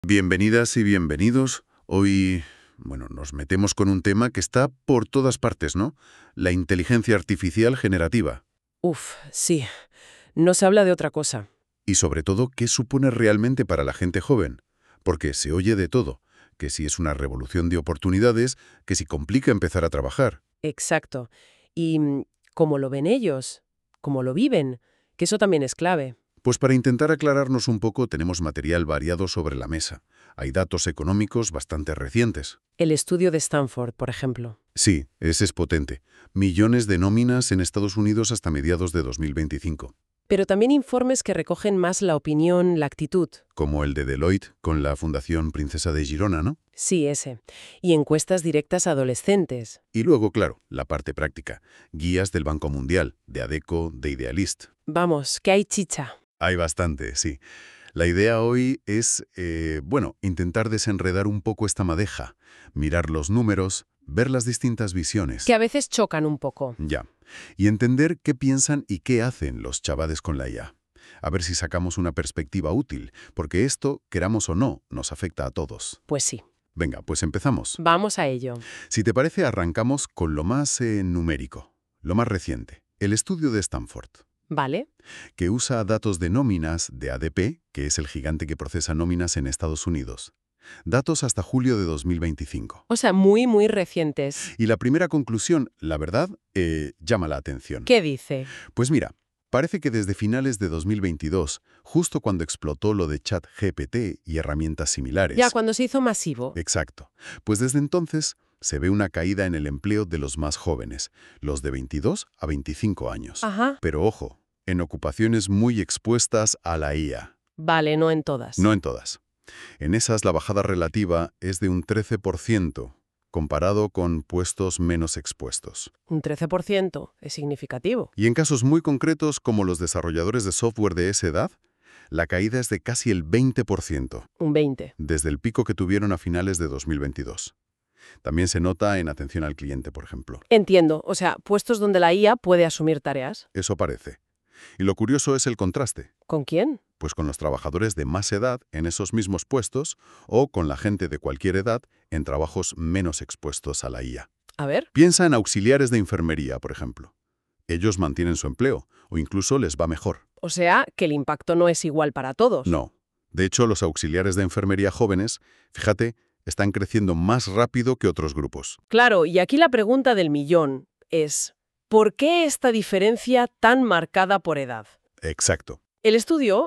Bienvenidas y bienvenidos. Hoy, nos metemos con un tema que está por todas partes, ¿no? La inteligencia artificial generativa. Uf, sí. No se habla de otra cosa. Y sobre todo, ¿qué supone realmente para la gente joven? Porque se oye de todo, que si es una revolución de oportunidades, que si complica empezar a trabajar. Exacto. Y cómo lo ven ellos, cómo lo viven, que eso también es clave. Pues para intentar aclararnos un poco, tenemos material variado sobre la mesa. Hay datos económicos bastante recientes. El estudio de Stanford, por ejemplo. Sí, ese es potente. Millones de nóminas en Estados Unidos hasta mediados de 2025. Pero también informes que recogen más la opinión, la actitud. Como el de Deloitte con la Fundación Princesa de Girona, ¿no? Sí, ese. Y encuestas directas a adolescentes. Y luego, claro, la parte práctica. Guías del Banco Mundial, de ADECO, de Idealist. Vamos, que hay chicha. Hay bastante, sí. La idea hoy es, intentar desenredar un poco esta madeja, mirar los números, ver las distintas visiones. Que a veces chocan un poco. Ya. Y entender qué piensan y qué hacen los chavales con la IA. A ver si sacamos una perspectiva útil, porque esto, queramos o no, nos afecta a todos. Pues sí. Venga, pues empezamos. Vamos a ello. Si te parece, arrancamos con lo más numérico, lo más reciente, el estudio de Stanford, ¿Vale? que usa datos de nóminas de ADP, que es el gigante que procesa nóminas en Estados Unidos. Datos hasta julio de 2025. O sea, muy, muy recientes. Y la primera conclusión, la verdad, llama la atención. ¿Qué dice? Pues mira, parece que desde finales de 2022, justo cuando explotó lo de ChatGPT y herramientas similares. Ya, cuando se hizo masivo. Exacto. Pues desde entonces se ve una caída en el empleo de los más jóvenes, los de 22 a 25 años. Ajá. Pero ojo, en ocupaciones muy expuestas a la IA. Vale, no en todas. No en todas. En esas la bajada relativa es de un 13%, comparado con puestos menos expuestos. Un 13% es significativo. Y en casos muy concretos, como los desarrolladores de software de esa edad, la caída es de casi el 20%, Un 20%. desde el pico que tuvieron a finales de 2022. También se nota en atención al cliente, por ejemplo. Entiendo. O sea, puestos donde la IA puede asumir tareas. Eso parece. Y lo curioso es el contraste, ¿Con quién? pues con los trabajadores de más edad en esos mismos puestos o con la gente de cualquier edad en trabajos menos expuestos a la IA. A ver. Piensa en auxiliares de enfermería, por ejemplo. Ellos mantienen su empleo o incluso les va mejor. O sea, que el impacto no es igual para todos. No. De hecho, los auxiliares de enfermería jóvenes, fíjate, están creciendo más rápido que otros grupos. Claro, y aquí la pregunta del millón es, ¿por qué esta diferencia tan marcada por edad? Exacto. El estudio,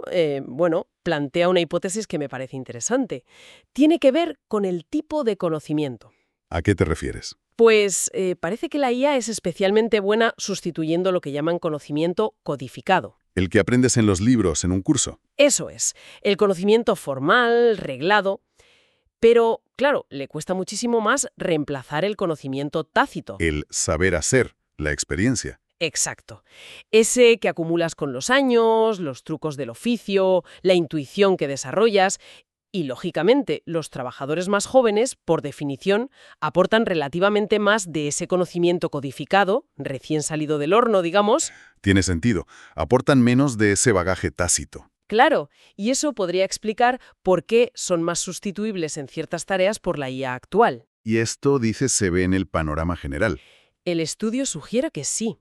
plantea una hipótesis que me parece interesante. Tiene que ver con el tipo de conocimiento. ¿A qué te refieres? Pues parece que la IA es especialmente buena sustituyendo lo que llaman conocimiento codificado. El que aprendes en los libros, en un curso. Eso es, el conocimiento formal, reglado. Pero, claro, le cuesta muchísimo más reemplazar el conocimiento tácito. El saber hacer, la experiencia. Exacto. Ese que acumulas con los años, los trucos del oficio, la intuición que desarrollas. Y, lógicamente, los trabajadores más jóvenes, por definición, aportan relativamente más de ese conocimiento codificado, recién salido del horno, digamos. Tiene sentido. Aportan menos de ese bagaje tácito. Claro, y eso podría explicar por qué son más sustituibles en ciertas tareas por la IA actual. Y esto, dices, se ve en el panorama general. El estudio sugiere que sí,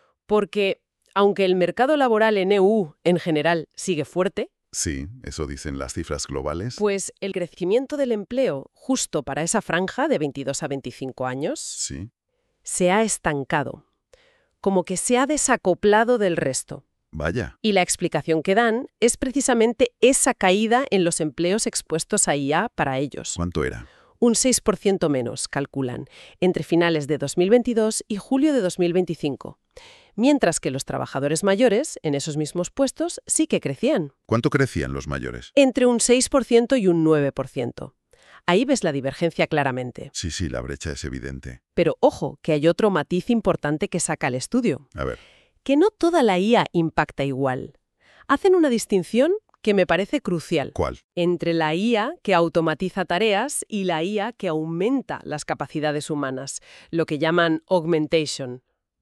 porque aunque el mercado laboral en EU en general sigue fuerte, Sí, eso dicen las cifras globales. pues el crecimiento del empleo justo para esa franja de 22 a 25 años Sí. se ha estancado, como que se ha desacoplado del resto. Vaya. Y la explicación que dan es precisamente esa caída en los empleos expuestos a IA para ellos. ¿Cuánto era? Un 6% menos, calculan, entre finales de 2022 y julio de 2025. Mientras que los trabajadores mayores, en esos mismos puestos, sí que crecían. ¿Cuánto crecían los mayores? Entre un 6% y un 9%. Ahí ves la divergencia claramente. Sí, la brecha es evidente. Pero ojo, que hay otro matiz importante que saca el estudio. A ver. Que no toda la IA impacta igual. Hacen una distinción que me parece crucial. ¿Cuál? Entre la IA que automatiza tareas y la IA que aumenta las capacidades humanas, lo que llaman augmentation.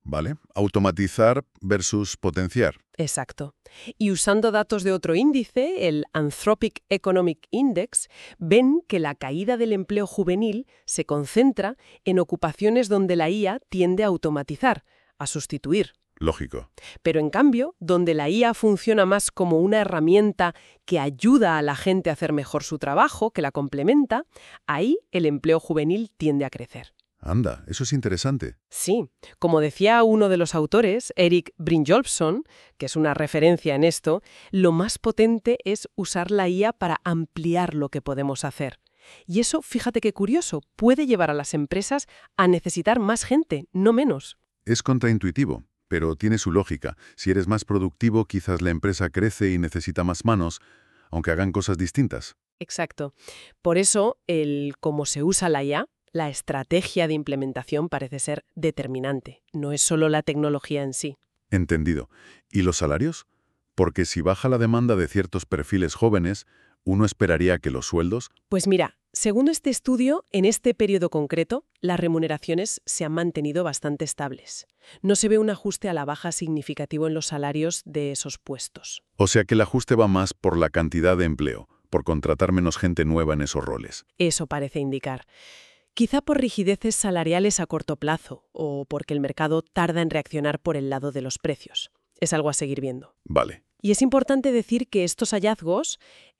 ¿Vale? Automatizar versus potenciar. Exacto. Y usando datos de otro índice, el Anthropic Economic Index, ven que la caída del empleo juvenil se concentra en ocupaciones donde la IA tiende a automatizar, a sustituir. Lógico. Pero en cambio, donde la IA funciona más como una herramienta que ayuda a la gente a hacer mejor su trabajo, que la complementa, ahí el empleo juvenil tiende a crecer. Anda, eso es interesante. Sí, como decía uno de los autores, Eric Brynjolfsson, que es una referencia en esto, lo más potente es usar la IA para ampliar lo que podemos hacer. Y eso, fíjate qué curioso, puede llevar a las empresas a necesitar más gente, no menos. Es contraintuitivo, pero tiene su lógica. Si eres más productivo, quizás la empresa crece y necesita más manos, aunque hagan cosas distintas. Exacto. Por eso, el cómo se usa la IA, la estrategia de implementación parece ser determinante. No es solo la tecnología en sí. Entendido. ¿Y los salarios? Porque si baja la demanda de ciertos perfiles jóvenes, uno esperaría que los sueldos... Pues mira, según este estudio, en este periodo concreto, las remuneraciones se han mantenido bastante estables. No se ve un ajuste a la baja significativo en los salarios de esos puestos. O sea que el ajuste va más por la cantidad de empleo, por contratar menos gente nueva en esos roles. Eso parece indicar. Quizá por rigideces salariales a corto plazo o porque el mercado tarda en reaccionar por el lado de los precios. Es algo a seguir viendo. Vale. Y es importante decir que estos hallazgos,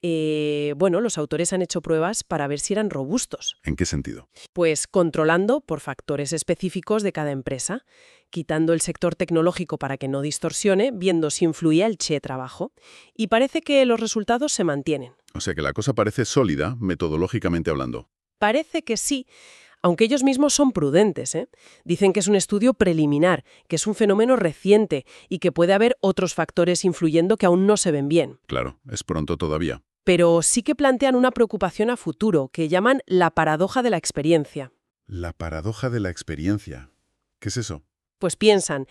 los autores han hecho pruebas para ver si eran robustos. ¿En qué sentido? Pues controlando por factores específicos de cada empresa, quitando el sector tecnológico para que no distorsione, viendo si influía el trabajo. Y parece que los resultados se mantienen. O sea que la cosa parece sólida, metodológicamente hablando. Parece que sí, aunque ellos mismos son prudentes, ¿eh? Dicen que es un estudio preliminar, que es un fenómeno reciente y que puede haber otros factores influyendo que aún no se ven bien. Claro, es pronto todavía. Pero sí que plantean una preocupación a futuro, que llaman la paradoja de la experiencia. La paradoja de la experiencia. ¿Qué es eso? Pues piensan,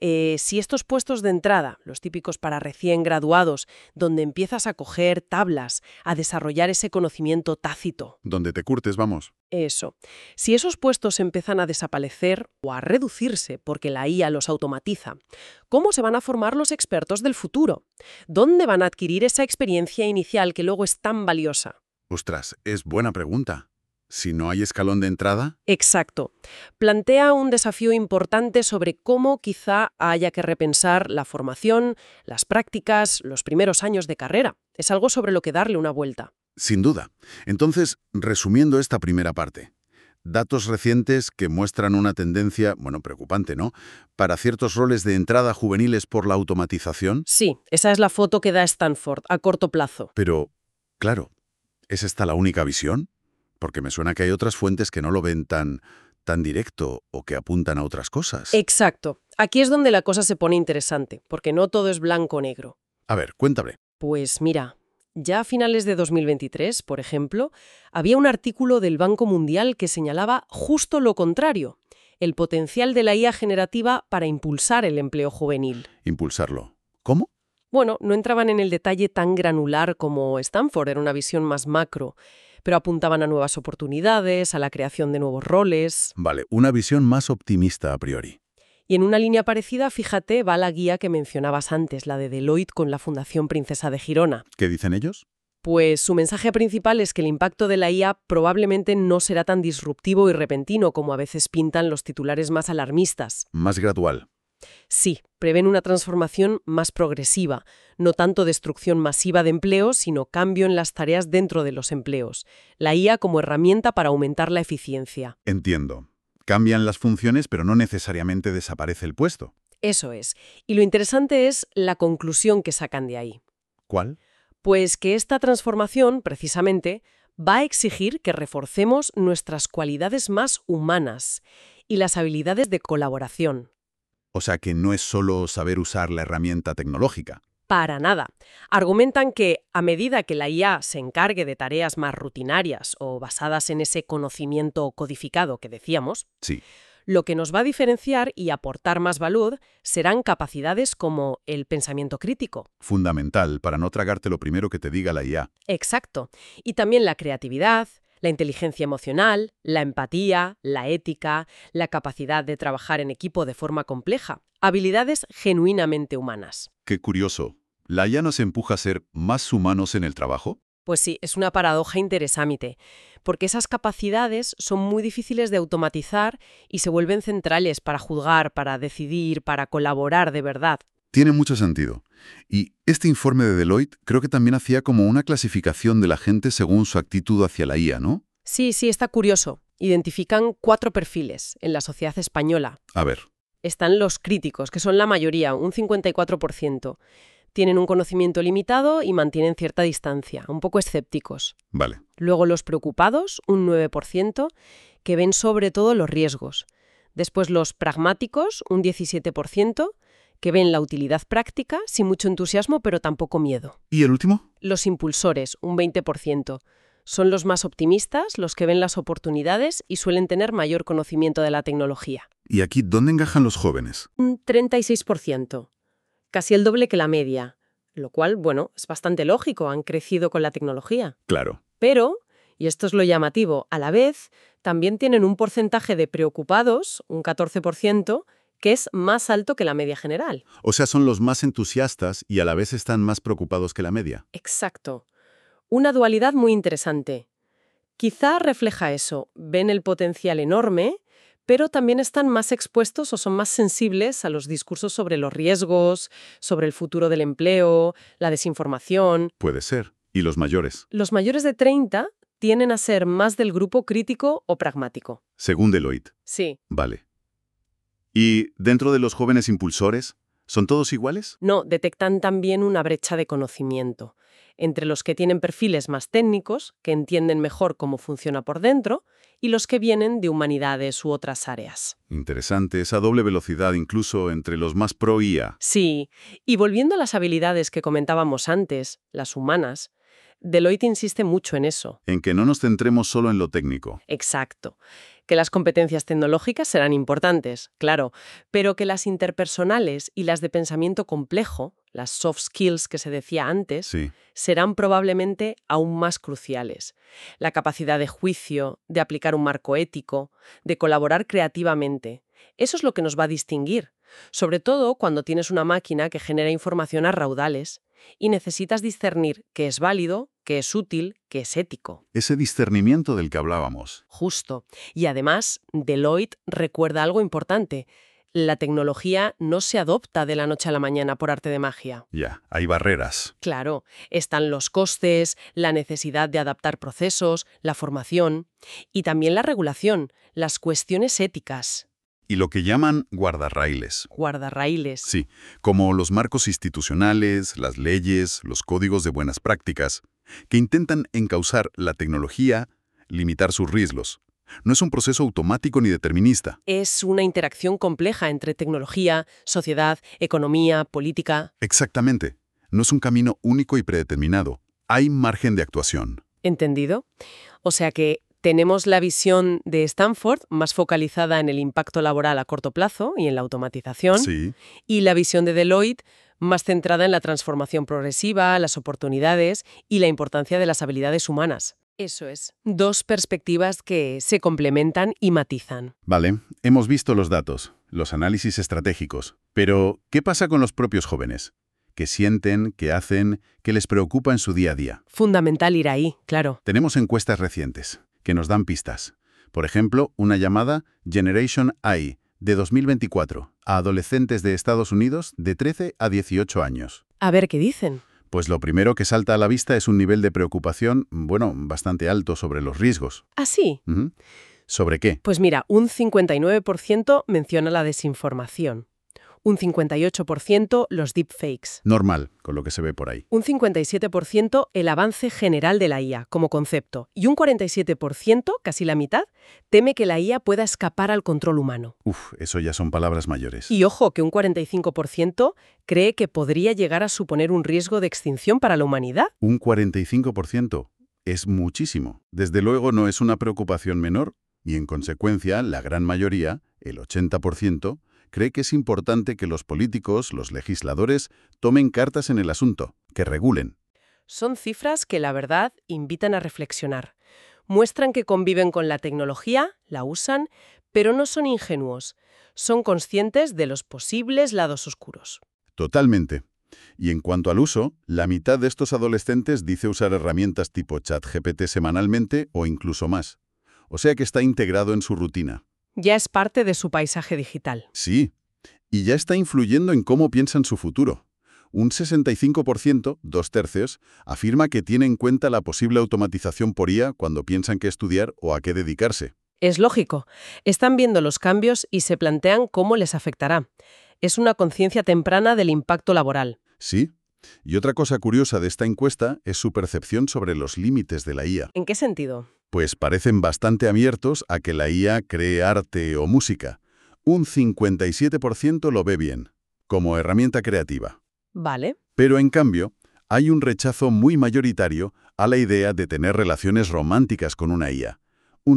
si estos puestos de entrada, los típicos para recién graduados, donde empiezas a coger tablas, a desarrollar ese conocimiento tácito. Donde te curtes, vamos. Eso. Si esos puestos empiezan a desaparecer o a reducirse porque la IA los automatiza, ¿cómo se van a formar los expertos del futuro? ¿Dónde van a adquirir esa experiencia inicial que luego es tan valiosa? Ostras, es buena pregunta. Si no hay escalón de entrada... Exacto. Plantea un desafío importante sobre cómo quizá haya que repensar la formación, las prácticas, los primeros años de carrera. Es algo sobre lo que darle una vuelta. Sin duda. Entonces, resumiendo esta primera parte, datos recientes que muestran una tendencia, preocupante, ¿no?, para ciertos roles de entrada juveniles por la automatización. Sí, esa es la foto que da Stanford a corto plazo. Pero, claro, ¿es esta la única visión? Porque me suena que hay otras fuentes que no lo ven tan directo o que apuntan a otras cosas. Exacto. Aquí es donde la cosa se pone interesante, porque no todo es blanco o negro. A ver, cuéntame. Pues mira, ya a finales de 2023, por ejemplo, había un artículo del Banco Mundial que señalaba justo lo contrario, el potencial de la IA generativa para impulsar el empleo juvenil. Impulsarlo. ¿Cómo? Bueno, no entraban en el detalle tan granular como Stanford, era una visión más macro, pero apuntaban a nuevas oportunidades, a la creación de nuevos roles. Vale, una visión más optimista a priori. Y en una línea parecida, fíjate, va la guía que mencionabas antes, la de Deloitte con la Fundación Princesa de Girona. ¿Qué dicen ellos? Pues su mensaje principal es que el impacto de la IA probablemente no será tan disruptivo y repentino como a veces pintan los titulares más alarmistas. Más gradual. Sí, prevén una transformación más progresiva, no tanto destrucción masiva de empleos, sino cambio en las tareas dentro de los empleos. La IA como herramienta para aumentar la eficiencia. Entiendo. Cambian las funciones, pero no necesariamente desaparece el puesto. Eso es. Y lo interesante es la conclusión que sacan de ahí. ¿Cuál? Pues que esta transformación, precisamente, va a exigir que reforcemos nuestras cualidades más humanas y las habilidades de colaboración. O sea que no es solo saber usar la herramienta tecnológica. Para nada. Argumentan que, a medida que la IA se encargue de tareas más rutinarias o basadas en ese conocimiento codificado que decíamos, Sí. lo que nos va a diferenciar y aportar más valor serán capacidades como el pensamiento crítico. Fundamental para no tragarte lo primero que te diga la IA. Exacto. Y también la creatividad, La inteligencia emocional, la empatía, la ética, la capacidad de trabajar en equipo de forma compleja. Habilidades genuinamente humanas. Qué curioso. ¿La IA nos empuja a ser más humanos en el trabajo? Pues sí, es una paradoja interesante, porque esas capacidades son muy difíciles de automatizar y se vuelven centrales para juzgar, para decidir, para colaborar de verdad. Tiene mucho sentido. Y este informe de Deloitte creo que también hacía como una clasificación de la gente según su actitud hacia la IA, ¿no? Sí, está curioso. Identifican 4 perfiles en la sociedad española. A ver, Están los críticos, que son la mayoría, un 54%. Tienen un conocimiento limitado y mantienen cierta distancia, un poco escépticos. vale. Luego los preocupados, un 9%, que ven sobre todo los riesgos. Después los pragmáticos, un 17%, que ven la utilidad práctica, sin mucho entusiasmo, pero tampoco miedo. ¿Y el último? Los impulsores, un 20%. Son los más optimistas, los que ven las oportunidades y suelen tener mayor conocimiento de la tecnología. ¿Y aquí dónde encajan los jóvenes? Un 36%. Casi el doble que la media, lo cual, bueno, es bastante lógico, han crecido con la tecnología. Claro. Pero, y esto es lo llamativo, a la vez también tienen un porcentaje de preocupados, un 14%, que es más alto que la media general. O sea, son los más entusiastas y a la vez están más preocupados que la media. Exacto. Una dualidad muy interesante. Quizá refleja eso, ven el potencial enorme, pero también están más expuestos o son más sensibles a los discursos sobre los riesgos, sobre el futuro del empleo, la desinformación. Puede ser. ¿Y los mayores? Los mayores de 30 tienden a ser más del grupo crítico o pragmático. Según Deloitte. Sí. Vale. ¿Y dentro de los jóvenes impulsores, son todos iguales? No, detectan también una brecha de conocimiento entre los que tienen perfiles más técnicos, que entienden mejor cómo funciona por dentro, y los que vienen de humanidades u otras áreas. Interesante esa doble velocidad incluso entre los más pro IA. Sí, y volviendo a las habilidades que comentábamos antes, las humanas, Deloitte insiste mucho en eso. En que no nos centremos solo en lo técnico. Exacto. Que las competencias tecnológicas serán importantes, claro, pero que las interpersonales y las de pensamiento complejo, las soft skills que se decía antes, Sí. serán probablemente aún más cruciales. La capacidad de juicio, de aplicar un marco ético, de colaborar creativamente. Eso es lo que nos va a distinguir, sobre todo cuando tienes una máquina que genera información a raudales y necesitas discernir qué es válido, qué es útil, qué es ético. Ese discernimiento del que hablábamos. Justo. Y además, Deloitte recuerda algo importante. La tecnología no se adopta de la noche a la mañana por arte de magia. Ya, hay barreras. Claro, están los costes, la necesidad de adaptar procesos, la formación y también la regulación, las cuestiones éticas. Y lo que llaman guardarraíles. Guardarraíles. Sí, como los marcos institucionales, las leyes, los códigos de buenas prácticas, que intentan encauzar la tecnología, limitar sus riesgos. No es un proceso automático ni determinista. Es una interacción compleja entre tecnología, sociedad, economía, política. Exactamente. No es un camino único y predeterminado. Hay margen de actuación. ¿Entendido? O sea que tenemos la visión de Stanford más focalizada en el impacto laboral a corto plazo y en la automatización, Sí. y la visión de Deloitte más centrada en la transformación progresiva, las oportunidades y la importancia de las habilidades humanas. Eso es. 2 perspectivas que se complementan y matizan. Vale, hemos visto los datos, los análisis estratégicos. Pero, ¿qué pasa con los propios jóvenes? ¿Qué sienten, qué hacen, qué les preocupa en su día a día? Fundamental ir ahí, claro. Tenemos encuestas recientes que nos dan pistas. Por ejemplo, una llamada Generation I de 2024 a adolescentes de Estados Unidos de 13 a 18 años. A ver qué dicen. Pues lo primero que salta a la vista es un nivel de preocupación, bueno, bastante alto sobre los riesgos. ¿Ah, sí? Ujú. ¿Sobre qué? Pues mira, un 59% menciona la desinformación. Un 58% los deepfakes. Normal, con lo que se ve por ahí. Un 57% el avance general de la IA como concepto. Y un 47%, casi la mitad, teme que la IA pueda escapar al control humano. Uf, eso ya son palabras mayores. Y ojo, que un 45% cree que podría llegar a suponer un riesgo de extinción para la humanidad. Un 45% es muchísimo. Desde luego no es una preocupación menor y, en consecuencia, la gran mayoría, el 80%, cree que es importante que los políticos, los legisladores, tomen cartas en el asunto, que regulen. Son cifras que, la verdad, invitan a reflexionar. Muestran que conviven con la tecnología, la usan, pero no son ingenuos. Son conscientes de los posibles lados oscuros. Totalmente. Y en cuanto al uso, la mitad de estos adolescentes dice usar herramientas tipo ChatGPT semanalmente o incluso más. O sea que está integrado en su rutina. Ya es parte de su paisaje digital. Sí, y ya está influyendo en cómo piensan su futuro. Un 65%, 2/3, afirma que tiene en cuenta la posible automatización por IA cuando piensan qué estudiar o a qué dedicarse. Es lógico. Están viendo los cambios y se plantean cómo les afectará. Es una conciencia temprana del impacto laboral. Sí. Y otra cosa curiosa de esta encuesta es su percepción sobre los límites de la IA. ¿En qué sentido? Pues parecen bastante abiertos a que la IA cree arte o música. Un 57% lo ve bien, como herramienta creativa. Vale. Pero en cambio, hay un rechazo muy mayoritario a la idea de tener relaciones románticas con una IA. Un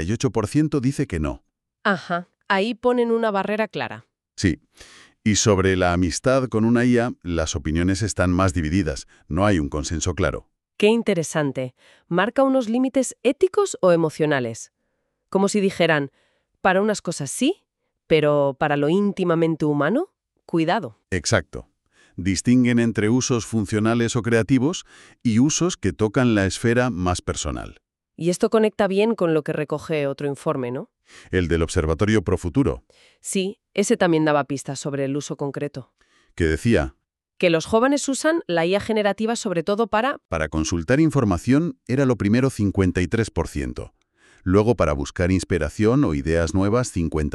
68% dice que no. Ajá. Ahí ponen una barrera clara. Sí. Y sobre la amistad con una IA, las opiniones están más divididas. No hay un consenso claro. Qué interesante. ¿Marca unos límites éticos o emocionales? Como si dijeran, para unas cosas sí, pero para lo íntimamente humano, cuidado. Exacto. Distinguen entre usos funcionales o creativos y usos que tocan la esfera más personal. Y esto conecta bien con lo que recoge otro informe, ¿no? El del Observatorio Profuturo, Sí, ese también daba pistas sobre el uso concreto. que decía, Que los jóvenes usan la IA generativa sobre todo para consultar información era lo primero 53%, luego para buscar inspiración o ideas nuevas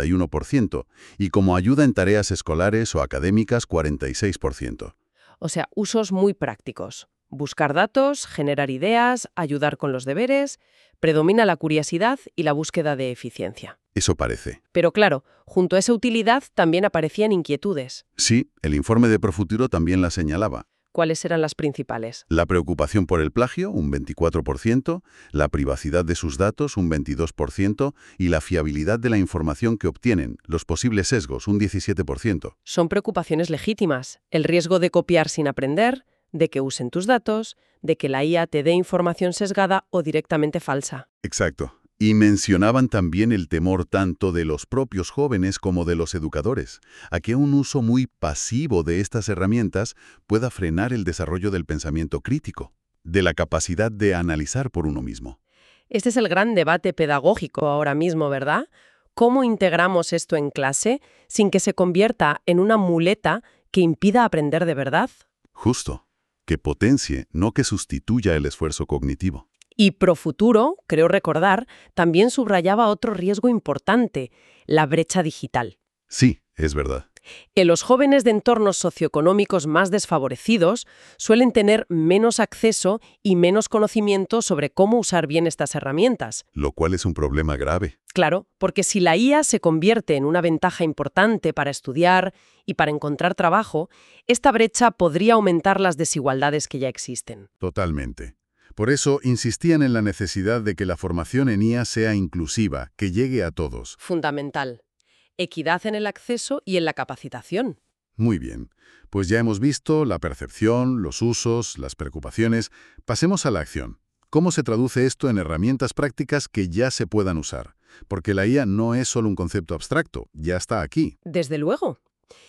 51%, y como ayuda en tareas escolares o académicas 46%. o sea, usos muy prácticos. Buscar datos, generar ideas, ayudar con los deberes, predomina la curiosidad y la búsqueda de eficiencia. Eso parece. Pero claro, junto a esa utilidad también aparecían inquietudes. Sí, el informe de Profuturo también la señalaba. ¿Cuáles eran las principales? La preocupación por el plagio, un 24%, la privacidad de sus datos, un 22%, y la fiabilidad de la información que obtienen, los posibles sesgos, un 17%. Son preocupaciones legítimas. El riesgo de copiar sin aprender, de que usen tus datos, de que la IA te dé información sesgada o directamente falsa. Exacto. Y mencionaban también el temor tanto de los propios jóvenes como de los educadores, a que un uso muy pasivo de estas herramientas pueda frenar el desarrollo del pensamiento crítico, de la capacidad de analizar por uno mismo. Este es el gran debate pedagógico ahora mismo, ¿verdad? ¿Cómo integramos esto en clase sin que se convierta en una muleta que impida aprender de verdad? Justo. Que potencie, no que sustituya el esfuerzo cognitivo. Y Profuturo, creo recordar, también subrayaba otro riesgo importante, la brecha digital. Sí, es verdad. En los jóvenes de entornos socioeconómicos más desfavorecidos suelen tener menos acceso y menos conocimiento sobre cómo usar bien estas herramientas. Lo cual es un problema grave. Claro, porque si la IA se convierte en una ventaja importante para estudiar y para encontrar trabajo, esta brecha podría aumentar las desigualdades que ya existen. Totalmente. Por eso insistían en la necesidad de que la formación en IA sea inclusiva, que llegue a todos. Fundamental. Equidad en el acceso y en la capacitación. Muy bien. Pues ya hemos visto la percepción, los usos, las preocupaciones. Pasemos a la acción. ¿Cómo se traduce esto en herramientas prácticas que ya se puedan usar? Porque la IA no es solo un concepto abstracto, ya está aquí. Desde luego.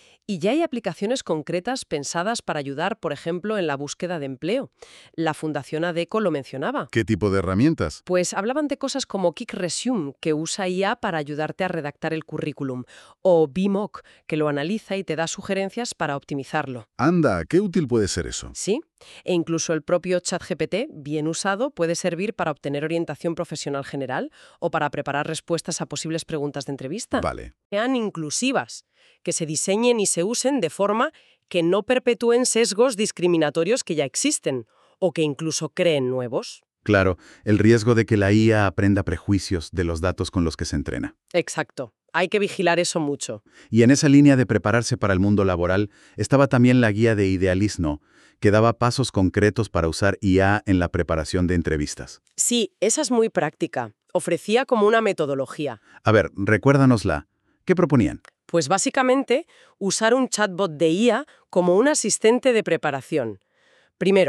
Y ya hay aplicaciones concretas pensadas para ayudar, por ejemplo, en la búsqueda de empleo. La Fundación ADECO lo mencionaba. ¿Qué tipo de herramientas? Pues hablaban de cosas como Kik Resume, que usa IA para ayudarte a redactar el currículum, o BMOC, que lo analiza y te da sugerencias para optimizarlo. Anda, qué útil puede ser eso. Sí, e incluso el propio ChatGPT, bien usado, puede servir para obtener orientación profesional general o para preparar respuestas a posibles preguntas de entrevista. Vale. Sean inclusivas, que se diseñen y se usen de forma que no perpetúen sesgos discriminatorios que ya existen, o que incluso creen nuevos. Claro, el riesgo de que la IA aprenda prejuicios de los datos con los que se entrena. Exacto. Hay que vigilar eso mucho. Y en esa línea de prepararse para el mundo laboral estaba también la guía de Idealismo, que daba pasos concretos para usar IA en la preparación de entrevistas. Sí, esa es muy práctica. Ofrecía como una metodología. A ver, recuérdanosla. ¿Qué proponían? Pues básicamente, usar un chatbot de IA como un asistente de preparación. Primero,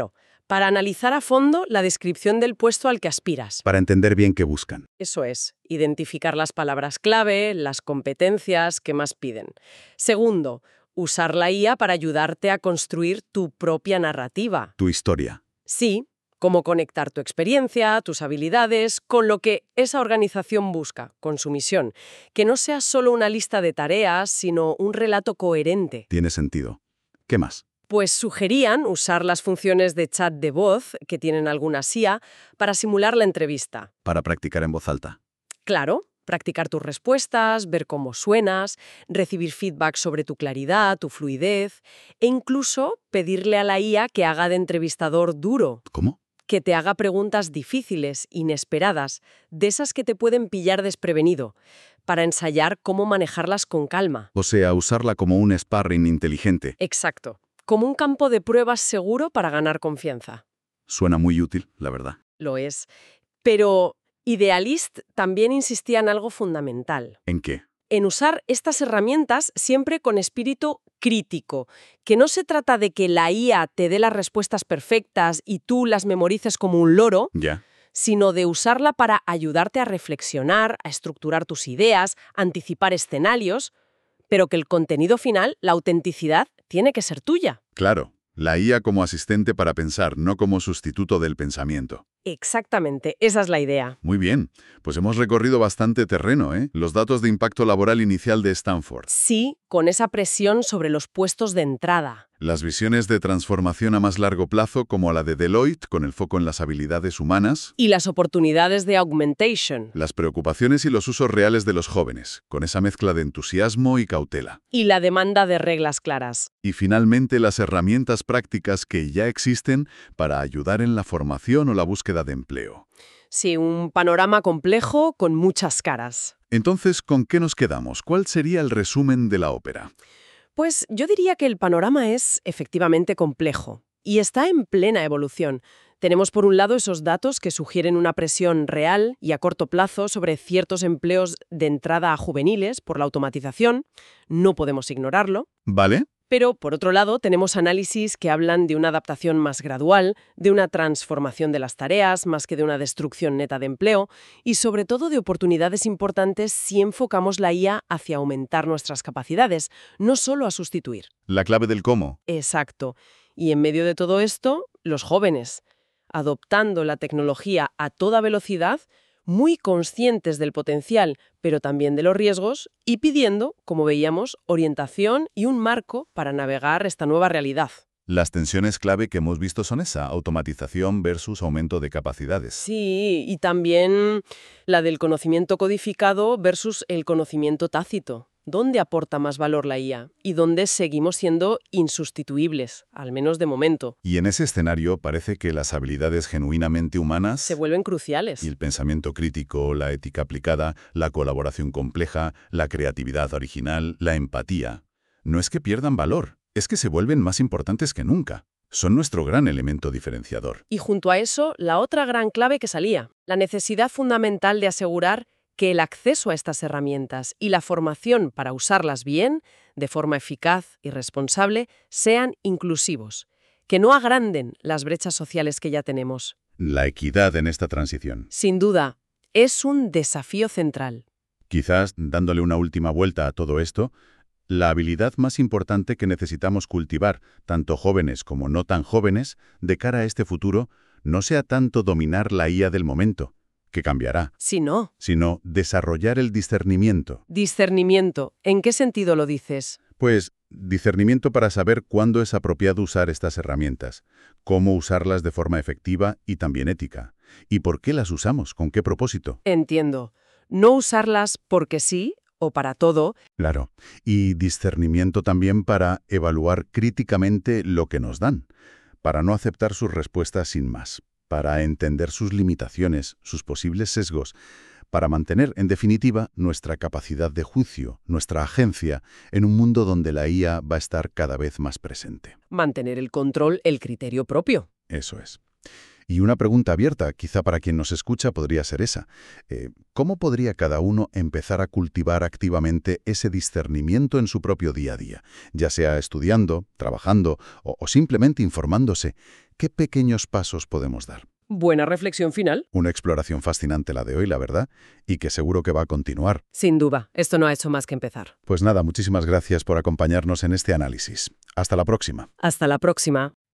para analizar a fondo la descripción del puesto al que aspiras. Para entender bien qué buscan. Eso es, identificar las palabras clave, las competencias que más piden. Segundo, usar la IA para ayudarte a construir tu propia narrativa. Tu historia. Sí, cómo conectar tu experiencia, tus habilidades, con lo que esa organización busca, con su misión. Que no sea solo una lista de tareas, sino un relato coherente. Tiene sentido. ¿Qué más? Pues sugerían usar las funciones de chat de voz que tienen algunas IA para simular la entrevista. Para practicar en voz alta. Claro, practicar tus respuestas, ver cómo suenas, recibir feedback sobre tu claridad, tu fluidez, e incluso pedirle a la IA que haga de entrevistador duro, ¿Cómo? que te haga preguntas difíciles, inesperadas, de esas que te pueden pillar desprevenido, para ensayar cómo manejarlas con calma. O sea, usarla como un sparring inteligente. Exacto, como un campo de pruebas seguro para ganar confianza. Suena muy útil, la verdad. Lo es. Pero Idealist también insistía en algo fundamental. ¿En qué? En usar estas herramientas siempre con espíritu crítico, que no se trata de que la IA te dé las respuestas perfectas y tú las memorices como un loro, Ya. sino de usarla para ayudarte a reflexionar, a estructurar tus ideas, anticipar escenarios, pero que el contenido final, la autenticidad, tiene que ser tuya. Claro, la IA como asistente para pensar, no como sustituto del pensamiento. Exactamente, esa es la idea. Muy bien, pues hemos recorrido bastante terreno, ¿eh? Los datos de impacto laboral inicial de Stanford. Sí, con esa presión sobre los puestos de entrada. Las visiones de transformación a más largo plazo, como la de Deloitte, con el foco en las habilidades humanas. Y las oportunidades de augmentation. Las preocupaciones y los usos reales de los jóvenes, con esa mezcla de entusiasmo y cautela. Y la demanda de reglas claras. Y finalmente las herramientas prácticas que ya existen para ayudar en la formación o la búsqueda de empleo. Sí, un panorama complejo con muchas caras. Entonces, ¿con qué nos quedamos? ¿Cuál sería el resumen de la ópera? Pues yo diría que el panorama es efectivamente complejo y está en plena evolución. Tenemos por un lado esos datos que sugieren una presión real y a corto plazo sobre ciertos empleos de entrada a juveniles por la automatización. No podemos ignorarlo. ¿Vale? Pero, por otro lado, tenemos análisis que hablan de una adaptación más gradual, de una transformación de las tareas, más que de una destrucción neta de empleo, y sobre todo de oportunidades importantes si enfocamos la IA hacia aumentar nuestras capacidades, no solo a sustituir. La clave del cómo. Exacto. Y en medio de todo esto, los jóvenes, adoptando la tecnología a toda velocidad, muy conscientes del potencial, pero también de los riesgos, y pidiendo, como veíamos, orientación y un marco para navegar esta nueva realidad. Las tensiones clave que hemos visto son esa, automatización versus aumento de capacidades. Sí, y también la del conocimiento codificado versus el conocimiento tácito. ¿Dónde aporta más valor la IA? Y dónde seguimos siendo insustituibles, al menos de momento. Y en ese escenario parece que las habilidades genuinamente humanas Se vuelven cruciales. y el pensamiento crítico, la ética aplicada, la colaboración compleja, la creatividad original, la empatía, no es que pierdan valor, es que se vuelven más importantes que nunca. Son nuestro gran elemento diferenciador. Y junto a eso, la otra gran clave que salía, la necesidad fundamental de asegurar que el acceso a estas herramientas y la formación para usarlas bien, de forma eficaz y responsable, sean inclusivos, que no agranden las brechas sociales que ya tenemos. La equidad en esta transición. Sin duda, es un desafío central. Quizás, dándole una última vuelta a todo esto, la habilidad más importante que necesitamos cultivar, tanto jóvenes como no tan jóvenes, de cara a este futuro, no sea tanto dominar la IA del momento, que cambiará, Si no, sino desarrollar el discernimiento. discernimiento, ¿en qué sentido lo dices? Pues, discernimiento para saber cuándo es apropiado usar estas herramientas, cómo usarlas de forma efectiva y también ética, y por qué las usamos, con qué propósito. Entiendo. No usarlas porque sí o para todo. Claro, y discernimiento también para evaluar críticamente lo que nos dan, para no aceptar sus respuestas sin más, para entender sus limitaciones, sus posibles sesgos, para mantener, en definitiva, nuestra capacidad de juicio, nuestra agencia, en un mundo donde la IA va a estar cada vez más presente. Mantener el control, el criterio propio. Eso es. Y una pregunta abierta, quizá para quien nos escucha, podría ser esa. ¿Cómo podría cada uno empezar a cultivar activamente ese discernimiento en su propio día a día? Ya sea estudiando, trabajando o simplemente informándose. ¿Qué pequeños pasos podemos dar? Buena reflexión final. Una exploración fascinante la de hoy, la verdad, y que seguro que va a continuar. Sin duda, esto no ha hecho más que empezar. Pues nada, muchísimas gracias por acompañarnos en este análisis. Hasta la próxima. Hasta la próxima.